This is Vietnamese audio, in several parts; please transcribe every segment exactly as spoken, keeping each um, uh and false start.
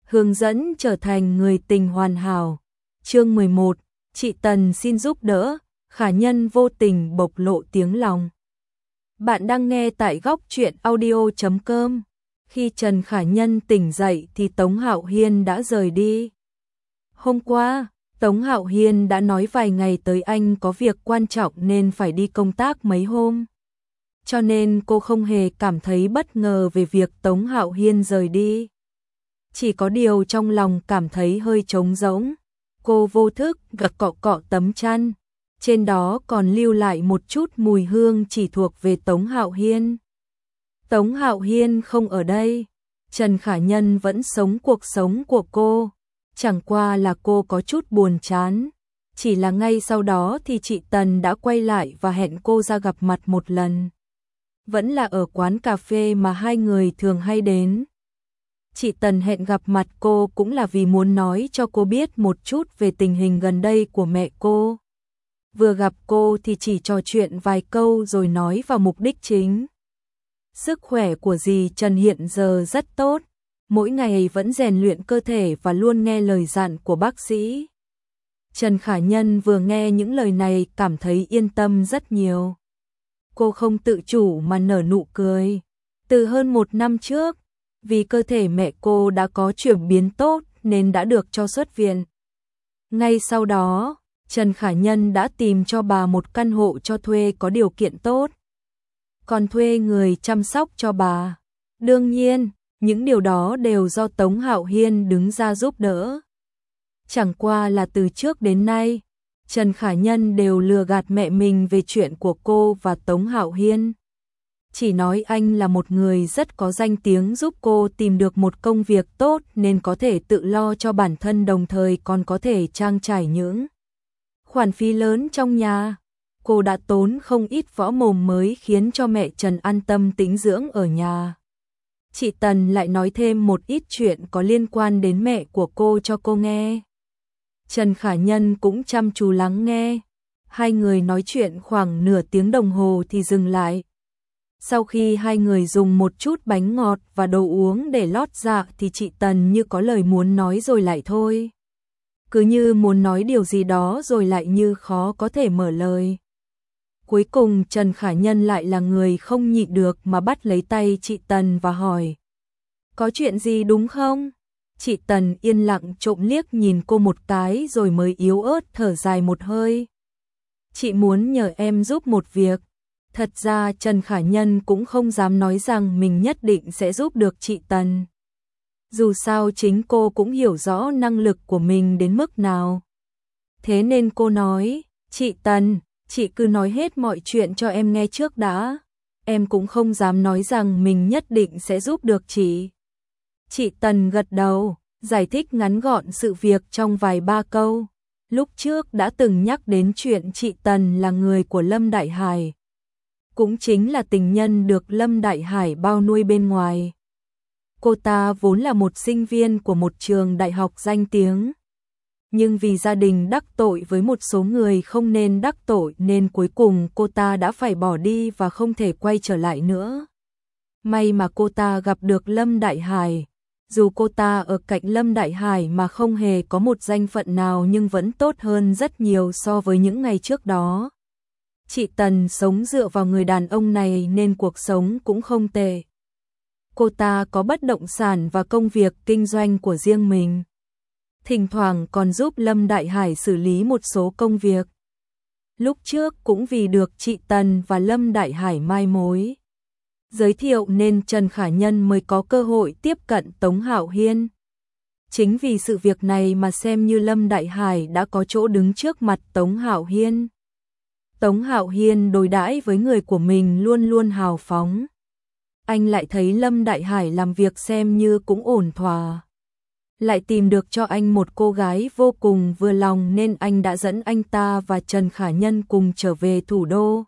hướng dẫn trở thành người tình hoàn hảo. Chương mười một, chị Tần xin giúp đỡ, Khả Nhân vô tình bộc lộ tiếng lòng. Bạn đang nghe tại góc truyện audio chấm com. Khi Trần Khả Nhân tỉnh dậy thì Tống Hạo Hiên đã rời đi. Hôm qua, Tống Hạo Hiên đã nói vài ngày tới anh có việc quan trọng nên phải đi công tác mấy hôm. Cho nên cô không hề cảm thấy bất ngờ về việc Tống Hạo Hiên rời đi. Chỉ có điều trong lòng cảm thấy hơi trống rỗng. Cô vô thức gật cọ cọ tấm chăn. Trên đó còn lưu lại một chút mùi hương chỉ thuộc về Tống Hạo Hiên. Tống Hạo Hiên không ở đây. Trần Khả Nhân vẫn sống cuộc sống của cô. Chẳng qua là cô có chút buồn chán. Chỉ là ngay sau đó thì chị Tần đã quay lại và hẹn cô ra gặp mặt một lần. Vẫn là ở quán cà phê mà hai người thường hay đến. Chị Tần hẹn gặp mặt cô cũng là vì muốn nói cho cô biết một chút về tình hình gần đây của mẹ cô. Vừa gặp cô thì chỉ trò chuyện vài câu rồi nói vào mục đích chính. Sức khỏe của dì Trần hiện giờ rất tốt, mỗi ngày vẫn rèn luyện cơ thể và luôn nghe lời dặn của bác sĩ. Trần Khả Nhân vừa nghe những lời này cảm thấy yên tâm rất nhiều. Cô không tự chủ mà nở nụ cười. Từ hơn một năm trước, vì cơ thể mẹ cô đã có chuyển biến tốt nên đã được cho xuất viện. Ngay sau đó, Trần Khả Nhân đã tìm cho bà một căn hộ cho thuê có điều kiện tốt. Còn thuê người chăm sóc cho bà. Đương nhiên, những điều đó đều do Tống Hạo Hiên đứng ra giúp đỡ. Chẳng qua là từ trước đến nay, Trần Khả Nhân đều lừa gạt mẹ mình về chuyện của cô và Tống Hạo Hiên. Chỉ nói anh là một người rất có danh tiếng giúp cô tìm được một công việc tốt nên có thể tự lo cho bản thân đồng thời còn có thể trang trải những khoản phí lớn trong nhà. Cô đã tốn không ít võ mồm mới khiến cho mẹ Trần an tâm tĩnh dưỡng ở nhà. Chị Tần lại nói thêm một ít chuyện có liên quan đến mẹ của cô cho cô nghe. Trần Khả Nhân cũng chăm chú lắng nghe. Hai người nói chuyện khoảng nửa tiếng đồng hồ thì dừng lại. Sau khi hai người dùng một chút bánh ngọt và đồ uống để lót dạ thì chị Tần như có lời muốn nói rồi lại thôi. Cứ như muốn nói điều gì đó rồi lại như khó có thể mở lời. Cuối cùng Trần Khả Nhân lại là người không nhịn được mà bắt lấy tay chị Tần và hỏi. Có chuyện gì đúng không? Chị Tần yên lặng trộm liếc nhìn cô một cái rồi mới yếu ớt thở dài một hơi. Chị muốn nhờ em giúp một việc. Thật ra Trần Khả Nhân cũng không dám nói rằng mình nhất định sẽ giúp được chị Tần. Dù sao chính cô cũng hiểu rõ năng lực của mình đến mức nào. Thế nên cô nói, chị Tần, chị cứ nói hết mọi chuyện cho em nghe trước đã. Em cũng không dám nói rằng mình nhất định sẽ giúp được chị. Chị Tần gật đầu, giải thích ngắn gọn sự việc trong vài ba câu. Lúc trước đã từng nhắc đến chuyện chị Tần là người của Lâm Đại Hải. Cũng chính là tình nhân được Lâm Đại Hải bao nuôi bên ngoài. Cô ta vốn là một sinh viên của một trường đại học danh tiếng. Nhưng vì gia đình đắc tội với một số người không nên đắc tội nên cuối cùng cô ta đã phải bỏ đi và không thể quay trở lại nữa. May mà cô ta gặp được Lâm Đại Hải. Dù cô ta ở cạnh Lâm Đại Hải mà không hề có một danh phận nào nhưng vẫn tốt hơn rất nhiều so với những ngày trước đó. Chị Tần sống dựa vào người đàn ông này nên cuộc sống cũng không tệ. Cô ta có bất động sản và công việc kinh doanh của riêng mình. Thỉnh thoảng còn giúp Lâm Đại Hải xử lý một số công việc. Lúc trước cũng vì được chị Tần và Lâm Đại Hải mai mối giới thiệu nên Trần Khả Nhân mới có cơ hội tiếp cận Tống Hạo Hiên. Chính vì sự việc này mà xem như Lâm Đại Hải đã có chỗ đứng trước mặt Tống Hạo Hiên. Tống Hạo Hiên đối đãi với người của mình luôn luôn hào phóng. Anh lại thấy Lâm Đại Hải làm việc xem như cũng ổn thỏa. Lại tìm được cho anh một cô gái vô cùng vừa lòng nên anh đã dẫn anh ta và Trần Khả Nhân cùng trở về thủ đô.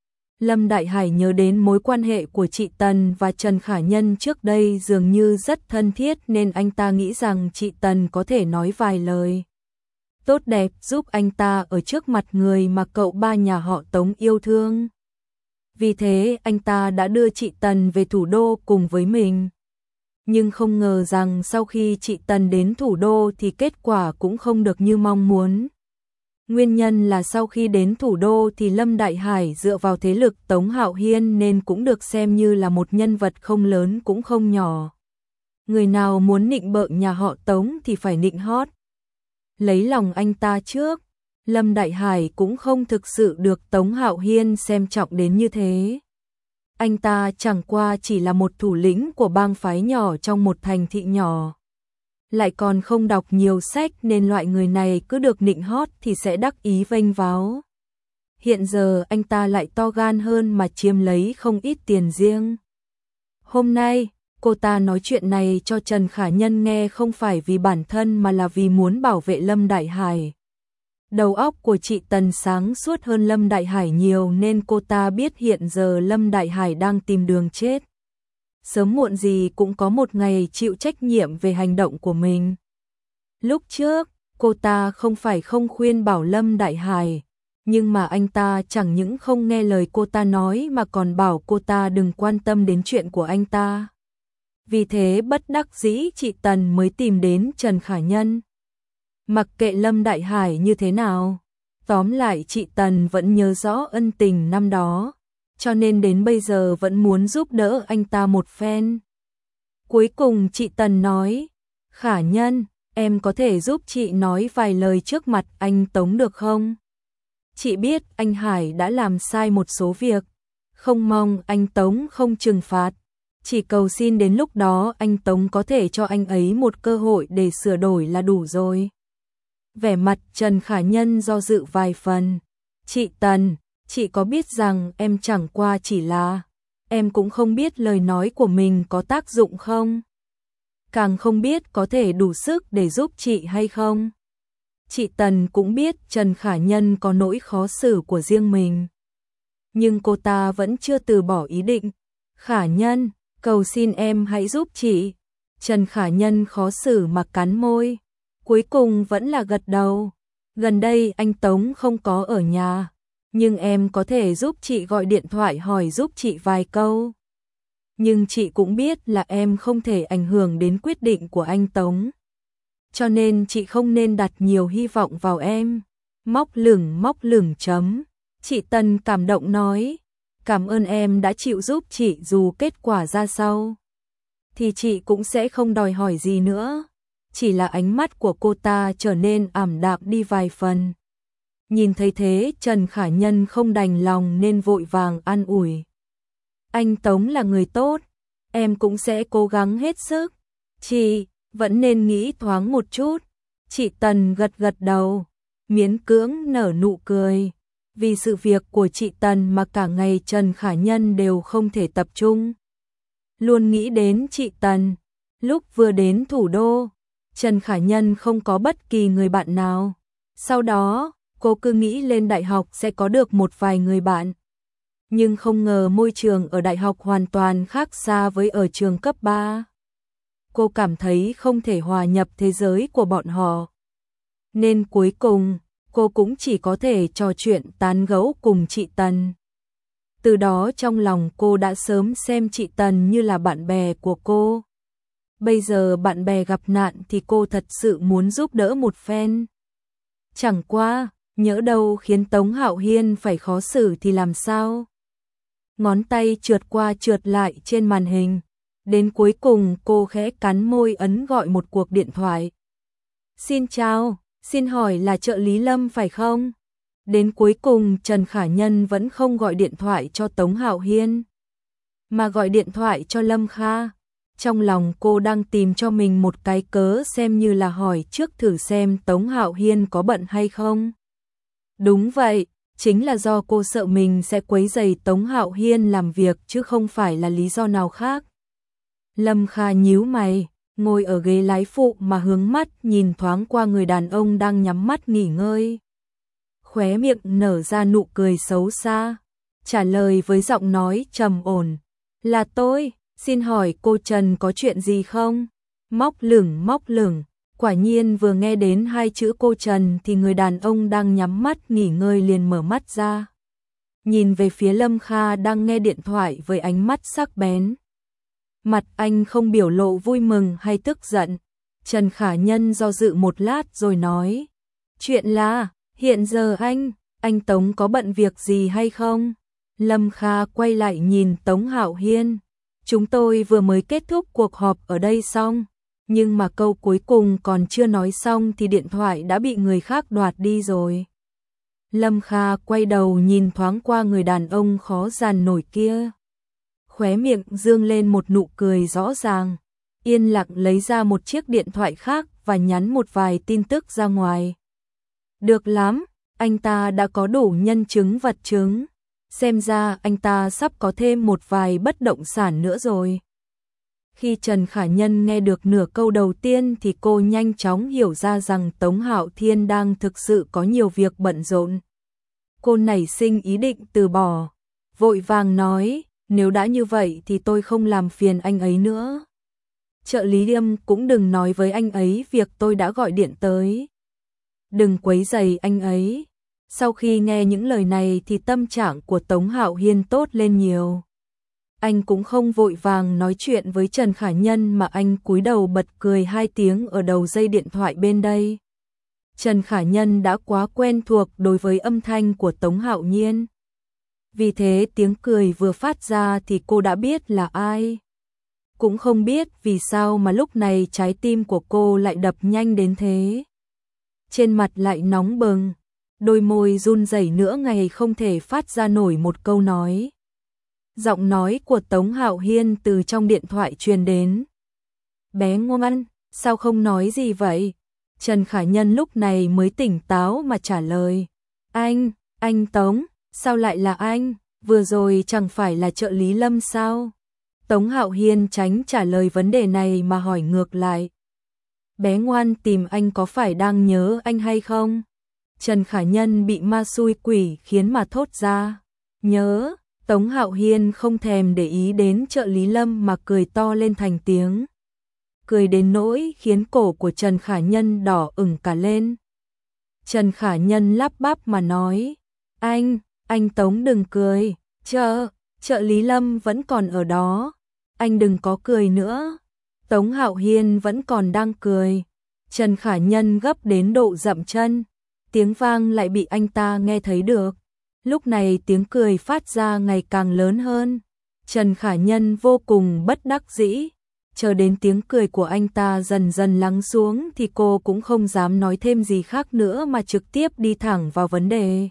Lâm Đại Hải nhớ đến mối quan hệ của chị Tần và Trần Khả Nhân trước đây dường như rất thân thiết nên anh ta nghĩ rằng chị Tần có thể nói vài lời tốt đẹp giúp anh ta ở trước mặt người mà cậu ba nhà họ Tống yêu thương. Vì thế anh ta đã đưa chị Tần về thủ đô cùng với mình. Nhưng không ngờ rằng sau khi chị Tần đến thủ đô thì kết quả cũng không được như mong muốn. Nguyên nhân là sau khi đến thủ đô thì Lâm Đại Hải dựa vào thế lực Tống Hạo Hiên nên cũng được xem như là một nhân vật không lớn cũng không nhỏ. Người nào muốn nịnh bợ nhà họ Tống thì phải nịnh hót. Lấy lòng anh ta trước, Lâm Đại Hải cũng không thực sự được Tống Hạo Hiên xem trọng đến như thế. Anh ta chẳng qua chỉ là một thủ lĩnh của bang phái nhỏ trong một thành thị nhỏ. Lại còn không đọc nhiều sách nên loại người này cứ được nịnh hót thì sẽ đắc ý vênh váo. Hiện giờ anh ta lại to gan hơn mà chiếm lấy không ít tiền riêng. Hôm nay, cô ta nói chuyện này cho Trần Khả Nhân nghe không phải vì bản thân mà là vì muốn bảo vệ Lâm Đại Hải. Đầu óc của chị Tần sáng suốt hơn Lâm Đại Hải nhiều nên cô ta biết hiện giờ Lâm Đại Hải đang tìm đường chết. Sớm muộn gì cũng có một ngày chịu trách nhiệm về hành động của mình. Lúc trước, cô ta không phải không khuyên bảo Lâm Đại Hải, nhưng mà anh ta chẳng những không nghe lời cô ta nói mà còn bảo cô ta đừng quan tâm đến chuyện của anh ta. Vì thế bất đắc dĩ chị Tần mới tìm đến Trần Khả Nhân. Mặc kệ Lâm Đại Hải như thế nào, tóm lại chị Tần vẫn nhớ rõ ân tình năm đó, cho nên đến bây giờ vẫn muốn giúp đỡ anh ta một phen. Cuối cùng chị Tần nói, Khả Nhân, em có thể giúp chị nói vài lời trước mặt anh Tống được không? Chị biết anh Hải đã làm sai một số việc, không mong anh Tống không trừng phạt. Chỉ cầu xin đến lúc đó anh Tống có thể cho anh ấy một cơ hội để sửa đổi là đủ rồi. Vẻ mặt Trần Khả Nhân do dự vài phần. Chị Tần, chị có biết rằng em chẳng qua chỉ là, em cũng không biết lời nói của mình có tác dụng không? Càng không biết có thể đủ sức để giúp chị hay không? Chị Tần cũng biết Trần Khả Nhân có nỗi khó xử của riêng mình. Nhưng cô ta vẫn chưa từ bỏ ý định. Khả Nhân, cầu xin em hãy giúp chị. Trần Khả Nhân khó xử mà cắn môi. Cuối cùng vẫn là gật đầu. Gần đây anh Tống không có ở nhà, nhưng em có thể giúp chị gọi điện thoại hỏi giúp chị vài câu. Nhưng chị cũng biết là em không thể ảnh hưởng đến quyết định của anh Tống. Cho nên chị không nên đặt nhiều hy vọng vào em. Móc lửng móc lửng chấm. Chị Tần cảm động nói, cảm ơn em đã chịu giúp chị dù kết quả ra sao. Thì chị cũng sẽ không đòi hỏi gì nữa. Chỉ là ánh mắt của cô ta trở nên ảm đạm đi vài phần. Nhìn thấy thế Trần Khả Nhân không đành lòng nên vội vàng an ủi. Anh Tống là người tốt, em cũng sẽ cố gắng hết sức. Chị vẫn nên nghĩ thoáng một chút. Chị Tần gật gật đầu, miễn cưỡng nở nụ cười. Vì sự việc của chị Tần mà cả ngày Trần Khả Nhân đều không thể tập trung. Luôn nghĩ đến chị Tần. Lúc vừa đến thủ đô, Trần Khả Nhân không có bất kỳ người bạn nào. Sau đó, cô cứ nghĩ lên đại học sẽ có được một vài người bạn. Nhưng không ngờ môi trường ở đại học hoàn toàn khác xa với ở trường cấp ba. Cô cảm thấy không thể hòa nhập thế giới của bọn họ. Nên cuối cùng, cô cũng chỉ có thể trò chuyện tán gẫu cùng chị Tần. Từ đó trong lòng cô đã sớm xem chị Tần như là bạn bè của cô. Bây giờ bạn bè gặp nạn thì cô thật sự muốn giúp đỡ một phen. Chẳng qua, nhỡ đâu khiến Tống Hạo Hiên phải khó xử thì làm sao? Ngón tay trượt qua trượt lại trên màn hình. Đến cuối cùng cô khẽ cắn môi ấn gọi một cuộc điện thoại. Xin chào, xin hỏi là trợ lý Lâm phải không? Đến cuối cùng Trần Khả Nhân vẫn không gọi điện thoại cho Tống Hạo Hiên, mà gọi điện thoại cho Lâm Kha. Trong lòng cô đang tìm cho mình một cái cớ xem như là hỏi trước thử xem Tống Hạo Hiên có bận hay không. Đúng vậy, chính là do cô sợ mình sẽ quấy rầy Tống Hạo Hiên làm việc chứ không phải là lý do nào khác. Lâm Kha nhíu mày, ngồi ở ghế lái phụ mà hướng mắt nhìn thoáng qua người đàn ông đang nhắm mắt nghỉ ngơi. Khóe miệng nở ra nụ cười xấu xa, trả lời với giọng nói trầm ổn. Là tôi, xin hỏi cô Trần có chuyện gì không? Móc lửng móc lửng, quả nhiên vừa nghe đến hai chữ cô Trần thì người đàn ông đang nhắm mắt nghỉ ngơi liền mở mắt ra. Nhìn về phía Lâm Kha đang nghe điện thoại với ánh mắt sắc bén. Mặt anh không biểu lộ vui mừng hay tức giận. Trần Khả Nhân do dự một lát rồi nói. Chuyện là, hiện giờ anh, anh Tống có bận việc gì hay không? Lâm Kha quay lại nhìn Tống Hạo Hiên. Chúng tôi vừa mới kết thúc cuộc họp ở đây xong. Nhưng mà câu cuối cùng còn chưa nói xong thì điện thoại đã bị người khác đoạt đi rồi. Lâm Kha quay đầu nhìn thoáng qua người đàn ông khó dàn nổi kia. Khóe miệng dương lên một nụ cười rõ ràng. Yên lặng lấy ra một chiếc điện thoại khác và nhắn một vài tin tức ra ngoài. Được lắm, anh ta đã có đủ nhân chứng vật chứng. Xem ra anh ta sắp có thêm một vài bất động sản nữa rồi. Khi Trần Khả Nhân nghe được nửa câu đầu tiên thì cô nhanh chóng hiểu ra rằng Tống Hạo Thiên đang thực sự có nhiều việc bận rộn. Cô nảy sinh ý định từ bỏ, vội vàng nói, nếu đã như vậy thì tôi không làm phiền anh ấy nữa. Trợ lý Liêm cũng đừng nói với anh ấy việc tôi đã gọi điện tới. Đừng quấy rầy anh ấy. Sau khi nghe những lời này thì tâm trạng của Tống Hạo Hiên tốt lên nhiều. Anh cũng không vội vàng nói chuyện với Trần Khả Nhân mà anh cúi đầu bật cười hai tiếng ở đầu dây điện thoại bên đây. Trần Khả Nhân đã quá quen thuộc đối với âm thanh của Tống Hạo Nhiên. Vì thế tiếng cười vừa phát ra thì cô đã biết là ai. Cũng không biết vì sao mà lúc này trái tim của cô lại đập nhanh đến thế. Trên mặt lại nóng bừng, đôi môi run rẩy nửa ngày không thể phát ra nổi một câu nói. Giọng nói của Tống Hạo Hiên từ trong điện thoại truyền đến. Bé ngoan, sao không nói gì vậy? Trần Khả Nhân lúc này mới tỉnh táo mà trả lời. Anh, anh Tống, sao lại là anh? Vừa rồi chẳng phải là trợ lý Lâm sao? Tống Hạo Hiên tránh trả lời vấn đề này mà hỏi ngược lại. Bé ngoan tìm anh có phải đang nhớ anh hay không? Trần Khả Nhân bị ma xui quỷ khiến mà thốt ra. Nhớ, Tống Hạo Hiên không thèm để ý đến trợ lý Lâm mà cười to lên thành tiếng. Cười đến nỗi khiến cổ của Trần Khả Nhân đỏ ửng cả lên. Trần Khả Nhân lắp bắp mà nói. Anh, anh Tống đừng cười, chờ, trợ lý Lâm vẫn còn ở đó. Anh đừng có cười nữa. Tống Hạo Hiên vẫn còn đang cười. Trần Khả Nhân gấp đến độ dậm chân. Tiếng vang lại bị anh ta nghe thấy được. Lúc này tiếng cười phát ra ngày càng lớn hơn. Trần Khả Nhân vô cùng bất đắc dĩ. Chờ đến tiếng cười của anh ta dần dần lắng xuống thì cô cũng không dám nói thêm gì khác nữa mà trực tiếp đi thẳng vào vấn đề.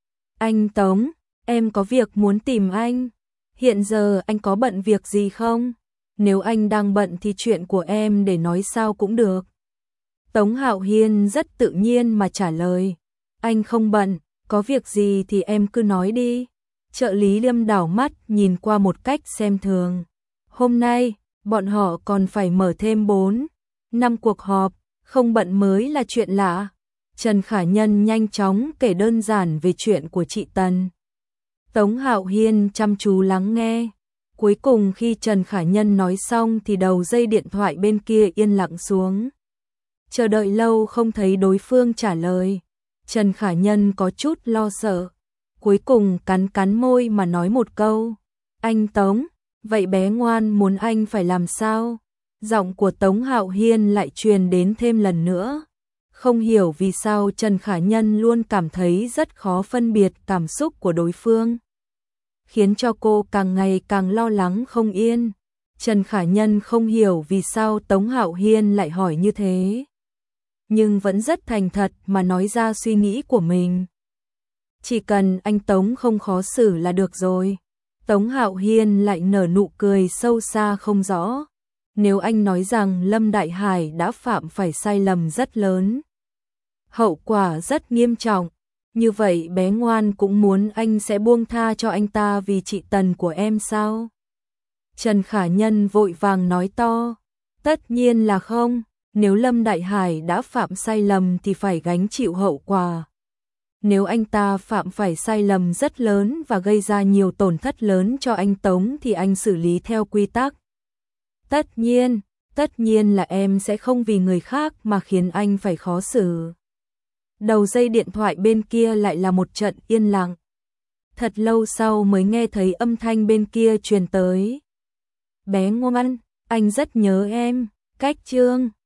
Anh Tống, em có việc muốn tìm anh. Hiện giờ anh có bận việc gì không? Nếu anh đang bận thì chuyện của em để nói sau cũng được. Tống Hạo Hiên rất tự nhiên mà trả lời. Anh không bận, có việc gì thì em cứ nói đi. Trợ lý Liêm đảo mắt nhìn qua một cách xem thường. Hôm nay, bọn họ còn phải mở thêm bốn, năm cuộc họp, không bận mới là chuyện lạ. Trần Khả Nhân nhanh chóng kể đơn giản về chuyện của chị Tần. Tống Hạo Hiên chăm chú lắng nghe. Cuối cùng khi Trần Khả Nhân nói xong thì đầu dây điện thoại bên kia yên lặng xuống. Chờ đợi lâu không thấy đối phương trả lời. Trần Khả Nhân có chút lo sợ. Cuối cùng cắn cắn môi mà nói một câu. Anh Tống, vậy bé ngoan muốn anh phải làm sao? Giọng của Tống Hạo Hiên lại truyền đến thêm lần nữa. Không hiểu vì sao Trần Khả Nhân luôn cảm thấy rất khó phân biệt cảm xúc của đối phương. Khiến cho cô càng ngày càng lo lắng không yên. Trần Khả Nhân không hiểu vì sao Tống Hạo Hiên lại hỏi như thế. Nhưng vẫn rất thành thật mà nói ra suy nghĩ của mình. Chỉ cần anh Tống không khó xử là được rồi. Tống Hạo Hiên lại nở nụ cười sâu xa không rõ. Nếu anh nói rằng Lâm Đại Hải đã phạm phải sai lầm rất lớn, hậu quả rất nghiêm trọng, như vậy bé ngoan cũng muốn anh sẽ buông tha cho anh ta vì chị Tần của em sao? Trần Khả Nhân vội vàng nói to. Tất nhiên là không, nếu Lâm Đại Hải đã phạm sai lầm thì phải gánh chịu hậu quả. Nếu anh ta phạm phải sai lầm rất lớn và gây ra nhiều tổn thất lớn cho anh Tống thì anh xử lý theo quy tắc. Tất nhiên, tất nhiên là em sẽ không vì người khác mà khiến anh phải khó xử. Đầu dây điện thoại bên kia lại là một trận yên lặng. Thật lâu sau mới nghe thấy âm thanh bên kia truyền tới. bé ngoan, anh rất nhớ em, cách chương